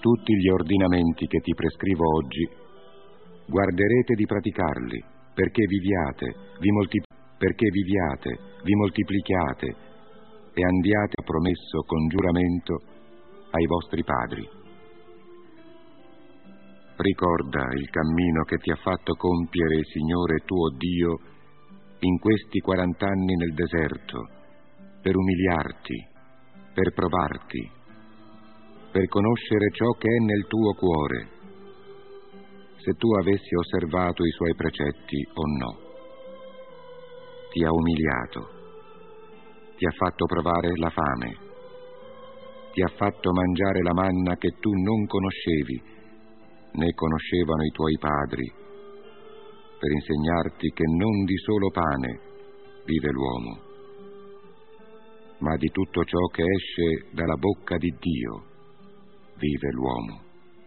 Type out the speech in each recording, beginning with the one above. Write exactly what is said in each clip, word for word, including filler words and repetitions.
tutti gli ordinamenti che ti prescrivo oggi, guarderete di praticarli, perché viviate, vi molti- perché viviate, vi moltiplichiate e andiate a promesso con giuramento ai vostri padri. Ricorda il cammino che ti ha fatto compiere il Signore tuo Dio in questi quarant'anni nel deserto, per umiliarti, per provarti, per conoscere ciò che è nel tuo cuore, se tu avessi osservato i suoi precetti o no. Ti ha umiliato, ti ha fatto provare la fame, ti ha fatto mangiare la manna che tu non conoscevi, né conoscevano i tuoi padri, per insegnarti che non di solo pane vive l'uomo, ma di tutto ciò che esce dalla bocca di Dio vive l'uomo.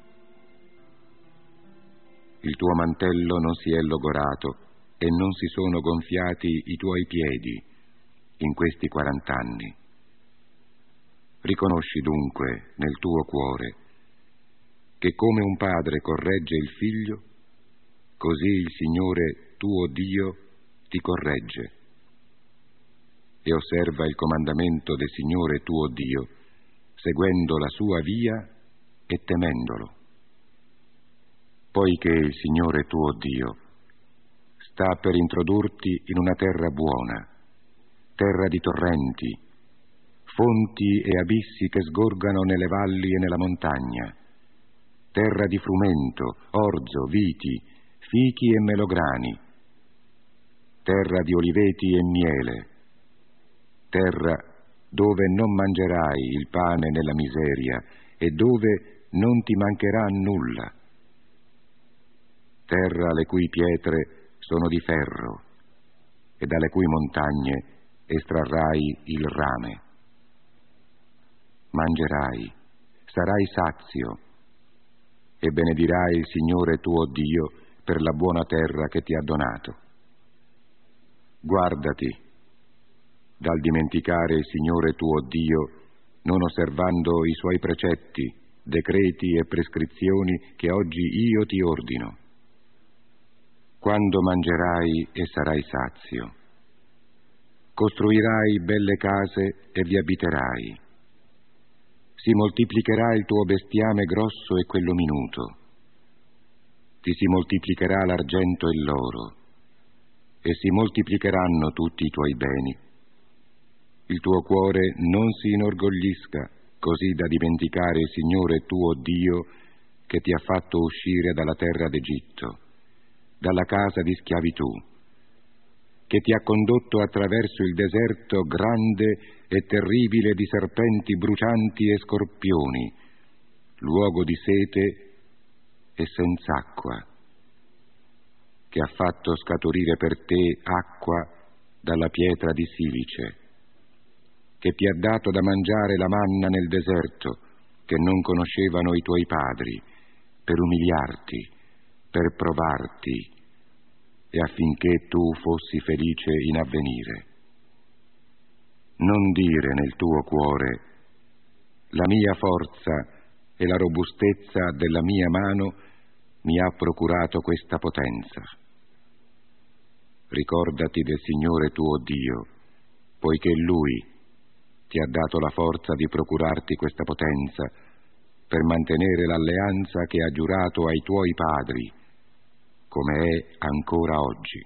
Il tuo mantello non si è logorato e non si sono gonfiati i tuoi piedi in questi quarant'anni. Riconosci dunque nel tuo cuore che come un padre corregge il figlio, così il Signore tuo Dio ti corregge. E osserva il comandamento del Signore tuo Dio, seguendo la sua via e temendolo. Poiché il Signore tuo Dio sta per introdurti in una terra buona, terra di torrenti, fonti e abissi che sgorgano nelle valli e nella montagna, terra di frumento, orzo, viti, fichi e melograni, terra di oliveti e miele, terra dove non mangerai il pane nella miseria e dove non ti mancherà nulla, terra le cui pietre sono di ferro e dalle cui montagne estrarrai il rame. Mangerai, sarai sazio e benedirai il Signore tuo Dio per la buona terra che ti ha donato. Guardati dal dimenticare il Signore tuo Dio, non osservando i suoi precetti, decreti e prescrizioni che oggi io ti ordino. Quando mangerai e sarai sazio, costruirai belle case e vi abiterai. Si moltiplicherà il tuo bestiame grosso e quello minuto. Ti si moltiplicherà l'argento e l'oro, e si moltiplicheranno tutti i tuoi beni. Il tuo cuore non si inorgoglisca così da dimenticare il Signore tuo Dio che ti ha fatto uscire dalla terra d'Egitto, dalla casa di schiavitù, che ti ha condotto attraverso il deserto grande e terribile di serpenti brucianti e scorpioni, luogo di sete e senza acqua, che ha fatto scaturire per te acqua dalla pietra di silice, che ti ha dato da mangiare la manna nel deserto, che non conoscevano i tuoi padri, per umiliarti, per provarti, e affinché tu fossi felice in avvenire. Non dire nel tuo cuore: la mia forza e la robustezza della mia mano mi ha procurato questa potenza. Ricordati del Signore tuo Dio, poiché Lui ti ha dato la forza di procurarti questa potenza per mantenere l'alleanza che ha giurato ai tuoi padri, come è ancora oggi.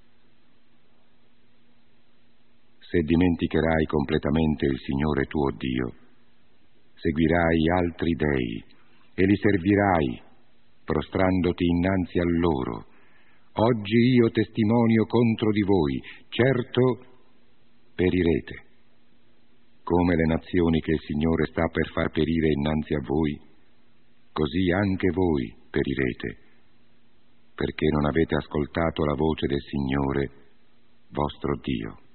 Se dimenticherai completamente il Signore tuo Dio, seguirai altri dei e li servirai, prostrandoti innanzi a loro. Oggi io testimonio contro di voi, certo perirete, come le nazioni che il Signore sta per far perire innanzi a voi, così anche voi perirete, perché non avete ascoltato la voce del Signore, vostro Dio.